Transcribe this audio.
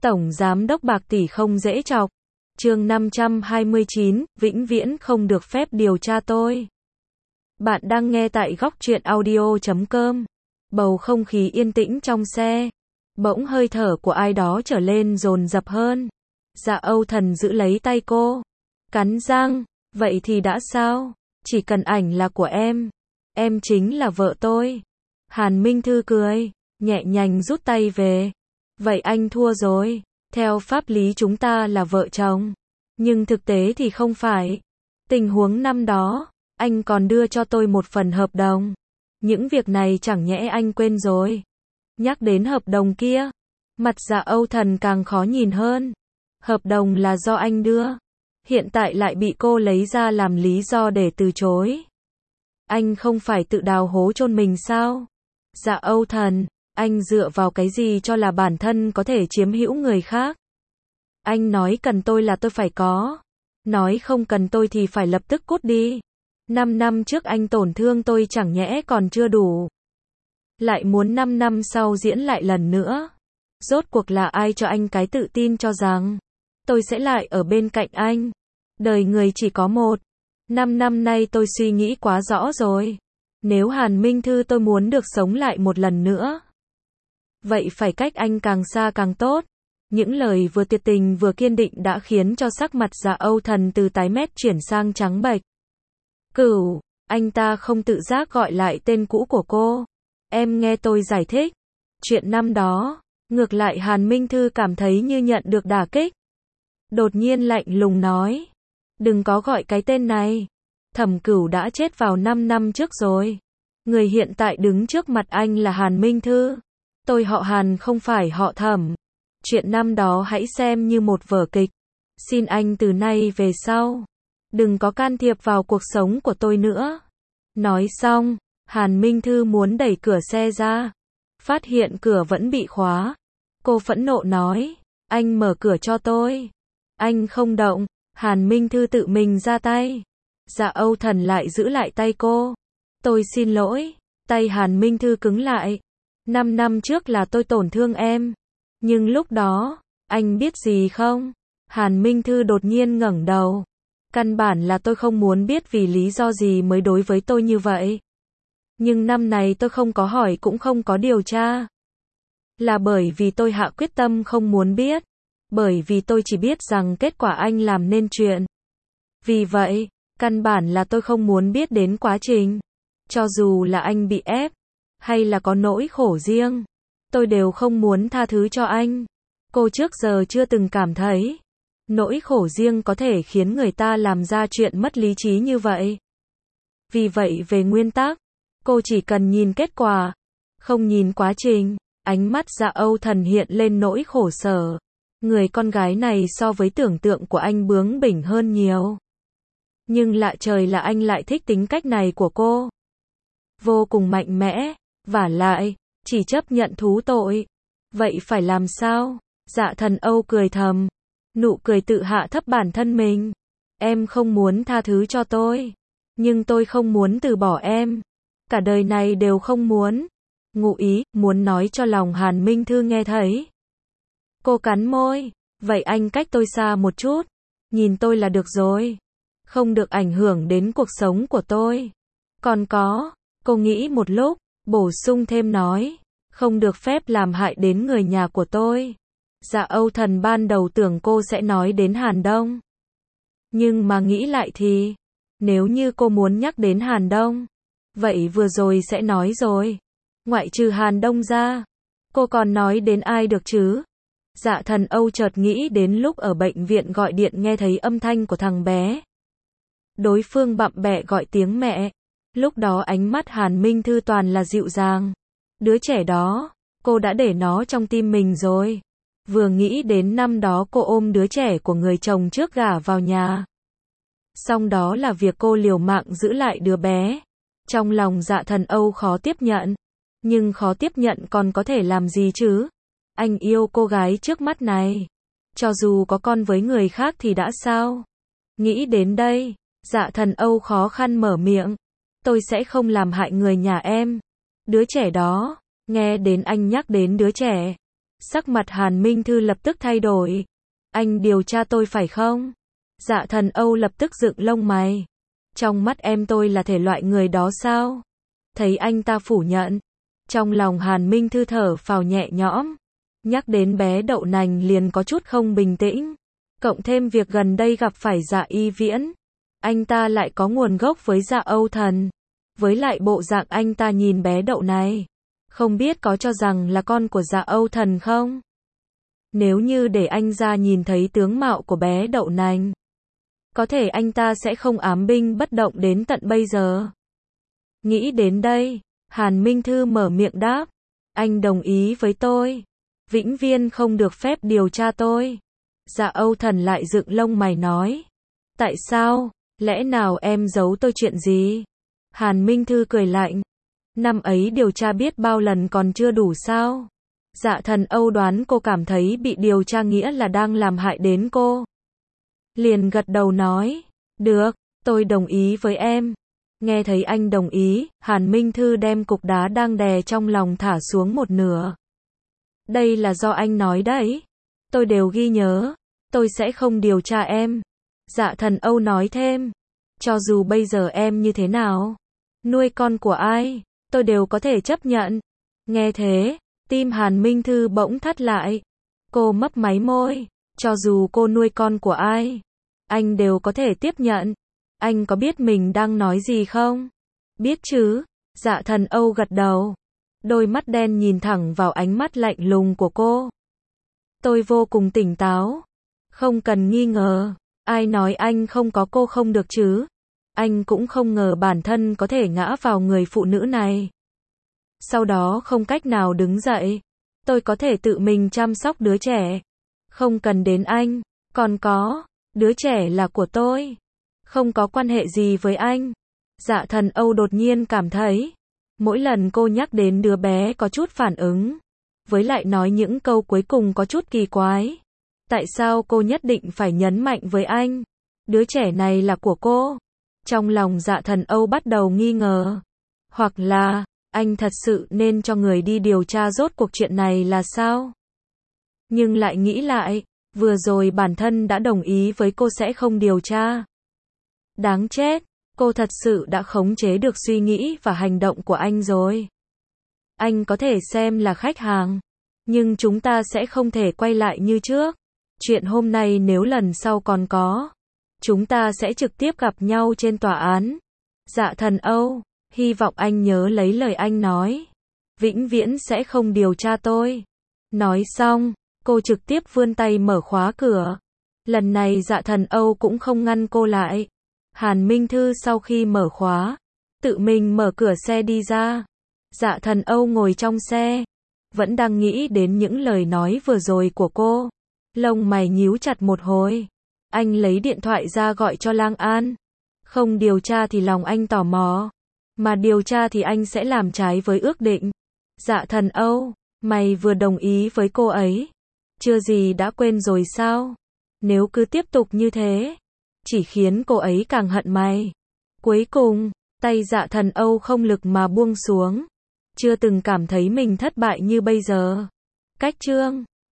Tổng Giám đốc Bạc Tỷ không dễ chọc. Chương 529, vĩnh viễn không được phép điều tra tôi. Bạn đang nghe tại góc truyện audio.com. Bầu không khí yên tĩnh trong xe. Bỗng hơi thở của ai đó trở lên dồn dập hơn. Dạ Âu Thần giữ lấy tay cô. Cắn răng, vậy thì đã sao? Chỉ cần ảnh là của em chính là vợ tôi. Hàn Minh Thư cười, nhẹ nhàng rút tay về. Vậy anh thua rồi. Theo pháp lý chúng ta là vợ chồng. Nhưng thực tế thì không phải. Tình huống năm đó, anh còn đưa cho tôi một phần hợp đồng. Những việc này chẳng nhẽ anh quên rồi. Nhắc đến hợp đồng kia, mặt Dạ Âu Thần càng khó nhìn hơn. Hợp đồng là do anh đưa. Hiện tại lại bị cô lấy ra làm lý do để từ chối. Anh không phải tự đào hố chôn mình sao? Dạ Âu Thần, anh dựa vào cái gì cho là bản thân có thể chiếm hữu người khác? Anh nói cần tôi là tôi phải có. Nói không cần tôi thì phải lập tức cút đi. 5 năm trước anh tổn thương tôi chẳng nhẽ còn chưa đủ. Lại muốn 5 năm sau diễn lại lần nữa. Rốt cuộc là ai cho anh cái tự tin cho rằng tôi sẽ lại ở bên cạnh anh? Đời người chỉ có một. 5 năm nay tôi suy nghĩ quá rõ rồi. Nếu Hàn Minh Thư tôi muốn được sống lại một lần nữa, vậy phải cách anh càng xa càng tốt. Những lời vừa tuyệt tình vừa kiên định đã khiến cho sắc mặt Dạ Âu Thần từ tái mét chuyển sang trắng bệch. Cửu, anh ta không tự giác gọi lại tên cũ của cô. Em nghe tôi giải thích. Chuyện năm đó, ngược lại Hàn Minh Thư cảm thấy như nhận được đả kích. Đột nhiên lạnh lùng nói. Đừng có gọi cái tên này. Thẩm Cửu đã chết vào 5 năm trước rồi. Người hiện tại đứng trước mặt anh là Hàn Minh Thư. Tôi họ Hàn không phải họ Thẩm. Chuyện năm đó hãy xem như một vở kịch. Xin anh từ nay về sau đừng có can thiệp vào cuộc sống của tôi nữa. Nói xong, Hàn Minh Thư muốn đẩy cửa xe ra. Phát hiện cửa vẫn bị khóa. Cô phẫn nộ nói, anh mở cửa cho tôi. Anh không động. Hàn Minh Thư tự mình ra tay. Dạ Âu Thần lại giữ lại tay cô. Tôi xin lỗi. Tay Hàn Minh Thư cứng lại. 5 năm trước là tôi tổn thương em. Nhưng lúc đó, anh biết gì không? Hàn Minh Thư đột nhiên ngẩng đầu. Căn bản là tôi không muốn biết vì lý do gì mới đối với tôi như vậy. Nhưng năm này tôi không có hỏi cũng không có điều tra. Là bởi vì tôi hạ quyết tâm không muốn biết. Bởi vì tôi chỉ biết rằng kết quả anh làm nên chuyện. Vì vậy, căn bản là tôi không muốn biết đến quá trình. Cho dù là anh bị ép, hay là có nỗi khổ riêng, tôi đều không muốn tha thứ cho anh. Cô trước giờ chưa từng cảm thấy nỗi khổ riêng có thể khiến người ta làm ra chuyện mất lý trí như vậy. Vì vậy về nguyên tắc, cô chỉ cần nhìn kết quả, không nhìn quá trình. Ánh mắt Dạ Âu Thần hiện lên nỗi khổ sở. Người con gái này so với tưởng tượng của anh bướng bỉnh hơn nhiều. Nhưng lạ trời là anh lại thích tính cách này của cô. Vô cùng mạnh mẽ, vả lại, chỉ chấp nhận thú tội. Vậy phải làm sao? Dạ Thần Âu cười thầm. Nụ cười tự hạ thấp bản thân mình. Em không muốn tha thứ cho tôi. Nhưng tôi không muốn từ bỏ em. Cả đời này đều không muốn. Ngụ ý, muốn nói cho lòng Hàn Minh Thư nghe thấy. Cô cắn môi. Vậy anh cách tôi xa một chút. Nhìn tôi là được rồi. Không được ảnh hưởng đến cuộc sống của tôi. Còn có, cô nghĩ một lúc, bổ sung thêm nói. Không được phép làm hại đến người nhà của tôi. Dạ Âu Thần ban đầu tưởng cô sẽ nói đến Hàn Đông. Nhưng mà nghĩ lại thì, nếu như cô muốn nhắc đến Hàn Đông, vậy vừa rồi sẽ nói rồi. Ngoại trừ Hàn Đông ra, cô còn nói đến ai được chứ? Dạ Thần Âu chợt nghĩ đến lúc ở bệnh viện gọi điện nghe thấy âm thanh của thằng bé. Đối phương bặm bẹ gọi tiếng mẹ. Lúc đó ánh mắt Hàn Minh Thư toàn là dịu dàng. Đứa trẻ đó, cô đã để nó trong tim mình rồi. Vừa nghĩ đến năm đó cô ôm đứa trẻ của người chồng trước gả vào nhà. Xong đó là việc cô liều mạng giữ lại đứa bé. Trong lòng Dạ Thần Âu khó tiếp nhận. Nhưng khó tiếp nhận còn có thể làm gì chứ? Anh yêu cô gái trước mắt này. Cho dù có con với người khác thì đã sao? Nghĩ đến đây, Dạ Thần Âu khó khăn mở miệng. Tôi sẽ không làm hại người nhà em. Đứa trẻ đó, nghe đến anh nhắc đến đứa trẻ. Sắc mặt Hàn Minh Thư lập tức thay đổi. Anh điều tra tôi phải không? Dạ Thần Âu lập tức dựng lông mày. Trong mắt em tôi là thể loại người đó sao? Thấy anh ta phủ nhận. Trong lòng Hàn Minh Thư thở phào nhẹ nhõm. Nhắc đến bé đậu nành liền có chút không bình tĩnh. Cộng thêm việc gần đây gặp phải Dạ Y Viễn. Anh ta lại có nguồn gốc với Dạ Âu Thần. Với lại bộ dạng anh ta nhìn bé đậu này. Không biết có cho rằng là con của Dạ Âu Thần không? Nếu như để anh ra nhìn thấy tướng mạo của bé đậu nành. Có thể anh ta sẽ không ám binh bất động đến tận bây giờ. Nghĩ đến đây, Hàn Minh Thư mở miệng đáp. Anh đồng ý với tôi. Vĩnh viễn không được phép điều tra tôi. Dạ Âu Thần lại dựng lông mày nói. Tại sao? Lẽ nào em giấu tôi chuyện gì? Hàn Minh Thư cười lạnh. Năm ấy điều tra biết bao lần còn chưa đủ sao? Dạ Thần Âu đoán cô cảm thấy bị điều tra nghĩa là đang làm hại đến cô. Liền gật đầu nói. Được, tôi đồng ý với em. Nghe thấy anh đồng ý, Hàn Minh Thư đem cục đá đang đè trong lòng thả xuống một nửa. Đây là do anh nói đấy. Tôi đều ghi nhớ. Tôi sẽ không điều tra em. Dạ Thần Âu nói thêm. Cho dù bây giờ em như thế nào, nuôi con của ai, tôi đều có thể chấp nhận. Nghe thế, tim Hàn Minh Thư bỗng thắt lại. Cô mấp máy môi. Cho dù cô nuôi con của ai, anh đều có thể tiếp nhận. Anh có biết mình đang nói gì không? Biết chứ. Dạ Thần Âu gật đầu. Đôi mắt đen nhìn thẳng vào ánh mắt lạnh lùng của cô. Tôi vô cùng tỉnh táo. Không cần nghi ngờ. Ai nói anh không có cô không được chứ? Anh cũng không ngờ bản thân có thể ngã vào người phụ nữ này. Sau đó không cách nào đứng dậy. Tôi có thể tự mình chăm sóc đứa trẻ. Không cần đến anh. Còn có, đứa trẻ là của tôi. Không có quan hệ gì với anh. Dạ Thần Âu đột nhiên cảm thấy. Mỗi lần cô nhắc đến đứa bé có chút phản ứng. Với lại nói những câu cuối cùng có chút kỳ quái. Tại sao cô nhất định phải nhấn mạnh với anh? Đứa trẻ này là của cô. Trong lòng Dạ Thần Âu bắt đầu nghi ngờ. Hoặc là, anh thật sự nên cho người đi điều tra rốt cuộc chuyện này là sao? Nhưng lại nghĩ lại, vừa rồi bản thân đã đồng ý với cô sẽ không điều tra. Đáng chết, cô thật sự đã khống chế được suy nghĩ và hành động của anh rồi. Anh có thể xem là khách hàng, nhưng chúng ta sẽ không thể quay lại như trước. Chuyện hôm nay nếu lần sau còn có, chúng ta sẽ trực tiếp gặp nhau trên tòa án. Dạ Thần Âu, hy vọng anh nhớ lấy lời anh nói. Vĩnh viễn sẽ không điều tra tôi. Nói xong, cô trực tiếp vươn tay mở khóa cửa. Lần này Dạ Thần Âu cũng không ngăn cô lại. Hàn Minh Thư sau khi mở khóa, tự mình mở cửa xe đi ra. Dạ Thần Âu ngồi trong xe, vẫn đang nghĩ đến những lời nói vừa rồi của cô. Lông mày nhíu chặt một hồi. Anh lấy điện thoại ra gọi cho Lang An. Không điều tra thì lòng anh tò mò. Mà điều tra thì anh sẽ làm trái với ước định. Dạ Thần Âu, mày vừa đồng ý với cô ấy. Chưa gì đã quên rồi sao? Nếu cứ tiếp tục như thế, chỉ khiến cô ấy càng hận mày. Cuối cùng, tay Dạ Thần Âu không lực mà buông xuống. Chưa từng cảm thấy mình thất bại như bây giờ. Cách chương